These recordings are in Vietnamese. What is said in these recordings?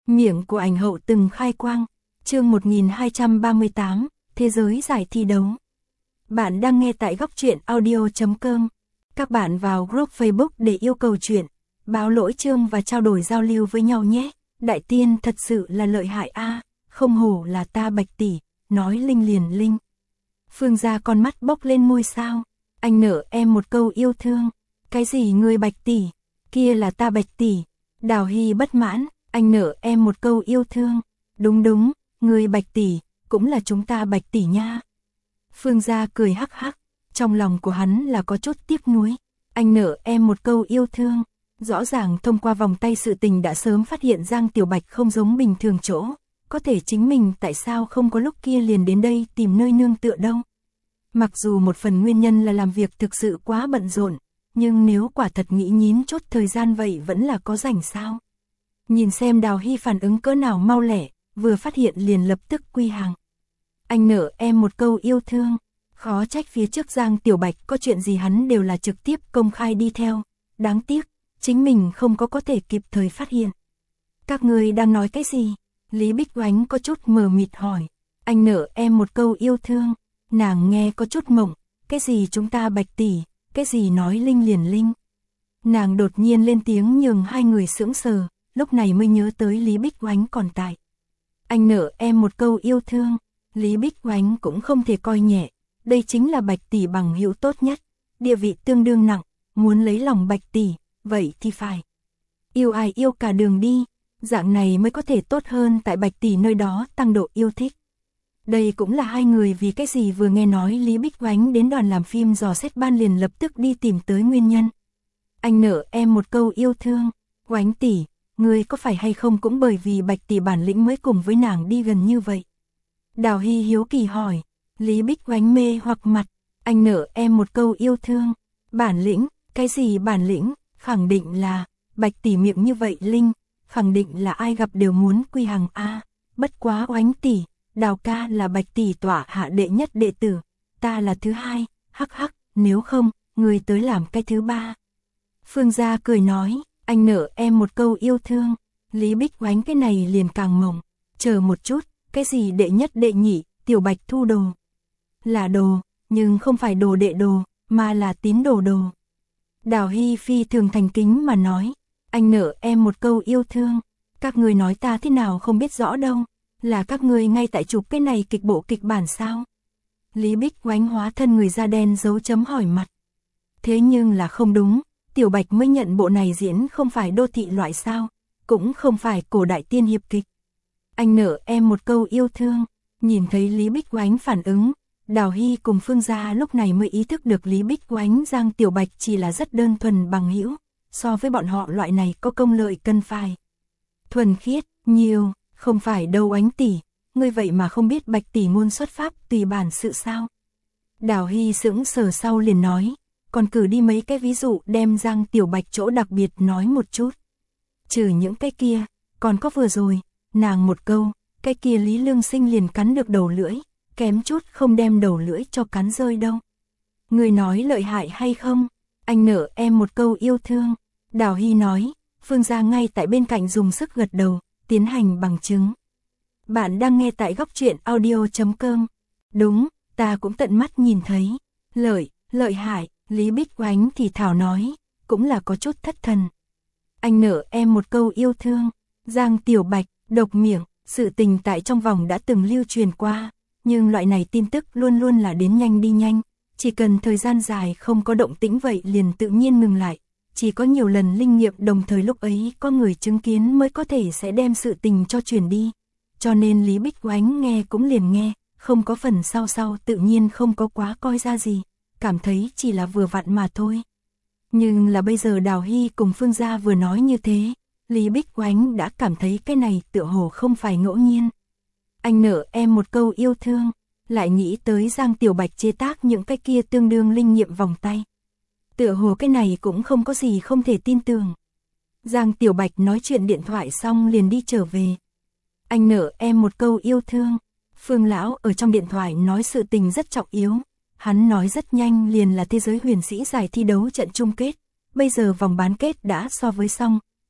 Miệng của ảnh hậu từng khai quang. Chương 1238, Thế giới giải thi đấu. Bạn đang nghe tại góc truyện audio.com. Các bạn vào group Facebook để yêu cầu chuyện, báo lỗi chương và trao đổi giao lưu với nhau nhé. Đại tiên thật sự là lợi hại a, không hổ là ta Bạch tỷ, nói linh liền linh. Phương gia con mắt bốc lên môi sao. Anh nợ em một câu yêu thương. Cái gì người Bạch tỷ, kia là ta Bạch tỷ. Đào Hy bất mãn, anh nợ em một câu yêu thương. Đúng đúng, người Bạch tỷ, cũng là chúng ta Bạch tỷ nha. Phương gia cười hắc hắc, trong lòng của hắn là có chút tiếc nuối. Anh nợ em một câu yêu thương. Rõ ràng thông qua vòng tay sự tình đã sớm phát hiện Giang Tiểu Bạch không giống bình thường chỗ. Có thể chính mình tại sao không có lúc kia liền đến đây tìm nơi nương tựa đâu. Mặc dù một phần nguyên nhân là làm việc thực sự quá bận rộn, nhưng nếu quả thật nghĩ nhín chút thời gian vậy vẫn là có rảnh sao. Nhìn xem Đào Hy phản ứng cỡ nào mau lẹ, vừa phát hiện liền lập tức quy hàng. Anh nợ em một câu yêu thương. Khó trách phía trước Giang Tiểu Bạch có chuyện gì hắn đều là trực tiếp công khai đi theo. Đáng tiếc, chính mình không có thể kịp thời phát hiện. Các người đang nói cái gì? Lý Bích Oánh có chút mờ mịt hỏi. Anh nợ em một câu yêu thương. Nàng nghe có chút mộng. Cái gì chúng ta Bạch tỷ, cái gì nói linh liền linh. Nàng đột nhiên lên tiếng nhường hai người sững sờ, lúc này mới nhớ tới Lý Bích Oánh còn tại. Anh nợ em một câu yêu thương. Lý Bích Oánh cũng không thể coi nhẹ. Đây chính là Bạch tỷ bằng hữu tốt nhất, địa vị tương đương nặng, muốn lấy lòng Bạch tỷ, vậy thì phải yêu ai yêu cả đường đi, dạng này mới có thể tốt hơn tại Bạch tỷ nơi đó tăng độ yêu thích. Đây cũng là hai người vì cái gì vừa nghe nói Lý Bích Oánh đến đoàn làm phim dò xét ban liền lập tức đi tìm tới nguyên nhân. Anh nợ em một câu yêu thương. Oánh tỷ, người có phải hay không cũng bởi vì Bạch tỷ bản lĩnh mới cùng với nàng đi gần như vậy? Đào Hy hiếu kỳ hỏi. Lý Bích Oánh mê hoặc mặt. Anh nợ em một câu yêu thương. Bản lĩnh, cái gì bản lĩnh? Khẳng định là Bạch tỷ miệng như vậy linh, khẳng định là ai gặp đều muốn quy hàng a. Bất quá Oánh tỷ, Đào ca là Bạch tỷ tỏa hạ đệ nhất đệ tử, ta là thứ hai, hắc hắc, nếu không, người tới làm cái thứ ba. Phương gia cười nói, anh nợ em một câu yêu thương. Lý Bích Oánh cái này liền càng mộng. Chờ một chút, cái gì đệ nhất đệ nhị, Tiểu Bạch thu đồ. Là đồ, nhưng không phải đồ đệ đồ, mà là tín đồ đồ. Đào Hy phi thường thành kính mà nói, anh nợ em một câu yêu thương. Các người nói ta thế nào không biết rõ đâu, là các người ngay tại chụp cái này kịch bộ kịch bản sao? Lý Bích Oánh hóa thân người da đen dấu chấm hỏi mặt. Thế nhưng là không đúng, Tiểu Bạch mới nhận bộ này diễn không phải đô thị loại sao, cũng không phải cổ đại tiên hiệp kịch. Anh nợ em một câu yêu thương. Nhìn thấy Lý Bích Oánh phản ứng, Đào Hy cùng Phương gia lúc này mới ý thức được Lý Bích Oánh Giang Tiểu Bạch chỉ là rất đơn thuần bằng hữu, so với bọn họ loại này có công lợi cần phải thuần khiết nhiều, không phải đâu Oánh tỷ, ngươi vậy mà không biết Bạch tỷ ngôn xuất pháp tùy bản sự sao? Đào Hy sững sờ sau liền nói, còn cử đi mấy cái ví dụ đem Giang Tiểu Bạch chỗ đặc biệt nói một chút. Trừ những cái kia, còn có vừa rồi, nàng một câu, cái kia Lý Lương Sinh liền cắn được đầu lưỡi, kém chút không đem đầu lưỡi cho cắn rơi đâu. Người nói lợi hại hay không? Anh nợ em một câu yêu thương. Đào Hy nói, Phương gia ngay tại bên cạnh dùng sức gật đầu, tiến hành bằng chứng. Bạn đang nghe tại góc truyện audio.com. Đúng, ta cũng tận mắt nhìn thấy. Lợi hại, Lý Bích Oánh thì thảo nói, cũng là có chút thất thần. Anh nợ em một câu yêu thương. Giang Tiểu Bạch, độc miệng. Sự tình tại trong vòng đã từng lưu truyền qua, nhưng loại này tin tức luôn luôn là đến nhanh đi nhanh, chỉ cần thời gian dài không có động tĩnh vậy liền tự nhiên ngừng lại, chỉ có nhiều lần linh nghiệm đồng thời lúc ấy có người chứng kiến mới có thể sẽ đem sự tình cho truyền đi, cho nên Lý Bích Oánh nghe cũng liền nghe, không có phần sau tự nhiên không có quá coi ra gì, cảm thấy chỉ là vừa vặn mà thôi. Nhưng là bây giờ Đào Hy cùng Phương gia vừa nói như thế, Lý Bích Oánh đã cảm thấy cái này tựa hồ không phải ngẫu nhiên. Anh nợ em một câu yêu thương, lại nghĩ tới Giang Tiểu Bạch chế tác những cái kia tương đương linh nghiệm vòng tay. Tựa hồ cái này cũng không có gì không thể tin tưởng. Giang Tiểu Bạch nói chuyện điện thoại xong liền đi trở về. Anh nợ em một câu yêu thương. Phương lão ở trong điện thoại nói sự tình rất trọng yếu. Hắn nói rất nhanh liền là thế giới huyền sĩ giải thi đấu trận chung kết. Bây giờ vòng bán kết đã so với xong.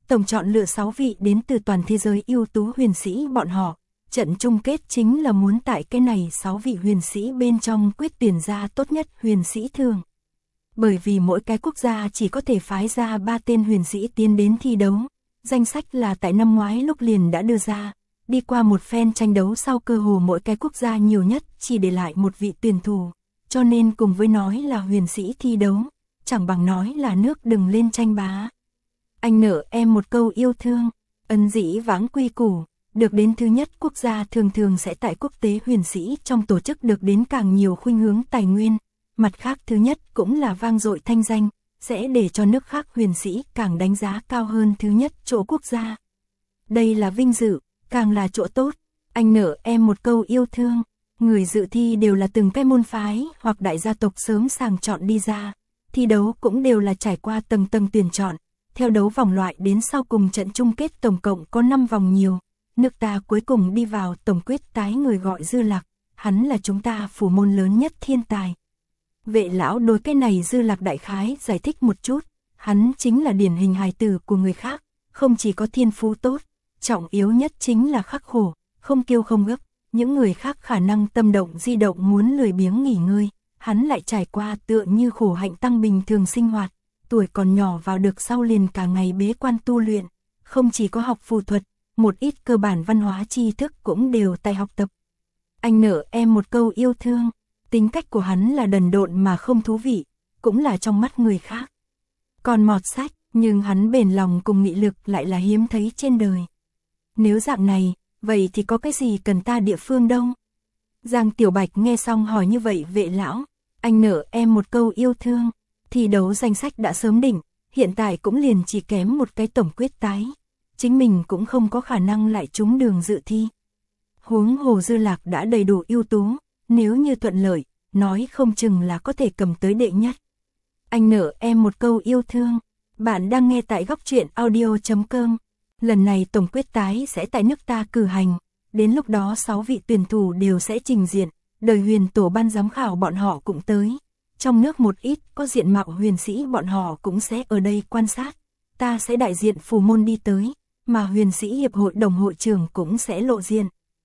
tổng chọn lựa 6 vị đến từ toàn thế giới ưu tú huyền sĩ bọn họ. Trận chung kết chính là muốn tại cái này 6 vị huyền sĩ bên trong quyết tuyển ra tốt nhất huyền sĩ thường. Bởi vì mỗi cái quốc gia chỉ có thể phái ra 3 tên huyền sĩ tiến đến thi đấu. Danh sách là tại năm ngoái lúc liền đã đưa ra. Đi qua một phen tranh đấu sau cơ hồ mỗi cái quốc gia nhiều nhất chỉ để lại một vị tuyển thủ. Cho nên cùng với nói là huyền sĩ thi đấu, chẳng bằng nói là nước đừng lên tranh bá. Anh nợ em một câu yêu thương, ân dĩ vãng quy củ, được đến thứ nhất quốc gia thường thường sẽ tại quốc tế huyền sĩ trong tổ chức được đến càng nhiều khuynh hướng tài nguyên. Mặt khác thứ nhất cũng là vang dội thanh danh, sẽ để cho nước khác huyền sĩ càng đánh giá cao hơn thứ nhất chỗ quốc gia. Đây là vinh dự, càng là chỗ tốt. Anh nợ em một câu yêu thương. Người dự thi đều là từng cái môn phái hoặc đại gia tộc sớm sàng chọn đi ra. Thi đấu cũng đều là trải qua tầng tầng tuyển chọn. Theo đấu vòng loại đến sau cùng trận chung kết tổng cộng có 5 vòng nhiều. Nước ta cuối cùng đi vào tổng quyết tái người gọi Dư Lạc. Hắn là chúng ta phủ môn lớn nhất thiên tài. Vệ lão đối cái này Dư Lạc đại khái giải thích một chút. Hắn chính là điển hình hài tử của người khác. Không chỉ có thiên phú tốt, trọng yếu nhất chính là khắc khổ, không kiêu không gấp. Những người khác khả năng tâm động di động muốn lười biếng nghỉ ngơi, hắn lại trải qua tựa như khổ hạnh tăng bình thường sinh hoạt, tuổi còn nhỏ vào được sau liền cả ngày bế quan tu luyện, không chỉ có học phù thuật, một ít cơ bản văn hóa tri thức cũng đều tại học tập. Anh nợ em một câu yêu thương, tính cách của hắn là đần độn mà không thú vị, cũng là trong mắt người khác. Còn mọt sách, nhưng hắn bền lòng cùng nghị lực lại là hiếm thấy trên đời. Nếu dạng này, vậy thì có cái gì cần ta địa phương đâu? Giang Tiểu Bạch nghe xong hỏi như vậy vệ lão, anh nợ em một câu yêu thương, thi đấu danh sách đã sớm định, hiện tại cũng liền chỉ kém một cái tổng quyết tái. Chính mình cũng không có khả năng lại trúng đường dự thi. Huống hồ Dư Lạc đã đầy đủ ưu tú, nếu như thuận lợi, nói không chừng là có thể cầm tới đệ nhất. Anh nợ em một câu yêu thương, bạn đang nghe tại góc truyện audio.com. Lần này tổng quyết tái sẽ tại nước ta cử hành, đến lúc đó 6 vị tuyển thủ đều sẽ trình diện, đời huyền tổ ban giám khảo bọn họ cũng tới. Trong nước một ít có diện mạo huyền sĩ bọn họ cũng sẽ ở đây quan sát, ta sẽ đại diện phủ môn đi tới, mà huyền sĩ hiệp hội đồng hội trưởng cũng sẽ lộ diện.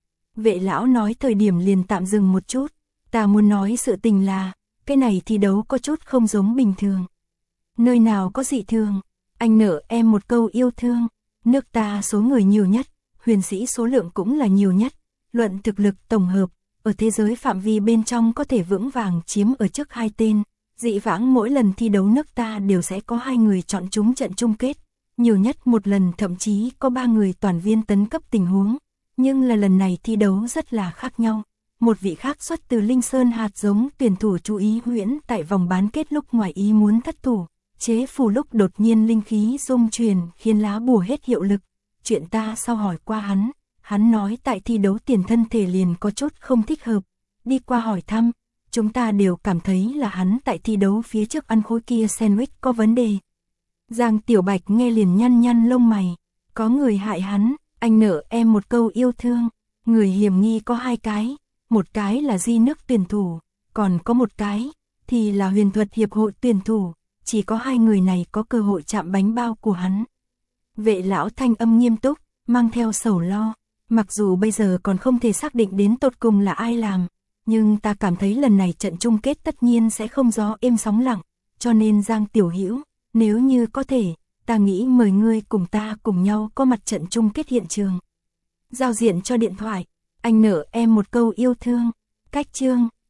Vệ lão nói thời điểm liền tạm dừng một chút, ta muốn nói sự tình là, cái này thi đấu có chút không giống bình thường. Nơi nào có dị thường, anh nợ em một câu yêu thương. Nước ta số người nhiều nhất, huyền sĩ số lượng cũng là nhiều nhất, luận thực lực tổng hợp, ở thế giới phạm vi bên trong có thể vững vàng chiếm ở trước 2 tên, dị vãng mỗi lần thi đấu nước ta đều sẽ có 2 người chọn trúng trận chung kết, nhiều nhất một lần thậm chí có 3 người toàn viên tấn cấp tình huống, nhưng là lần này thi đấu rất là khác nhau. Một vị khác xuất từ Linh Sơn hạt giống tuyển thủ chú ý huyễn tại vòng bán kết lúc ngoài ý muốn thất thủ. Chế phù lúc đột nhiên linh khí dung truyền khiến lá bùa hết hiệu lực. Chuyện ta sau hỏi qua hắn nói tại thi đấu tiền thân thể liền có chút không thích hợp. Đi qua hỏi thăm, chúng ta đều cảm thấy là hắn tại thi đấu phía trước ăn khối kia sandwich có vấn đề. Giang Tiểu Bạch nghe liền nhăn nhăn lông mày, có người hại hắn, anh nợ em một câu yêu thương. Người hiểm nghi có 2 cái, một cái là di nước tuyển thủ, còn có một cái thì là huyền thuật hiệp hội tuyển thủ. Chỉ có 2 người này có cơ hội chạm bánh bao của hắn. Vệ lão thanh âm nghiêm túc, mang theo sầu lo. Mặc dù bây giờ còn không thể xác định đến tột cùng là ai làm, nhưng ta cảm thấy lần này trận chung kết tất nhiên sẽ không gió êm sóng lặng. Cho nên Giang Tiểu Hữu, nếu như có thể, ta nghĩ mời ngươi cùng ta cùng nhau có mặt trận chung kết hiện trường. Giao diện cho điện thoại, anh nợ em một câu yêu thương. Cách chương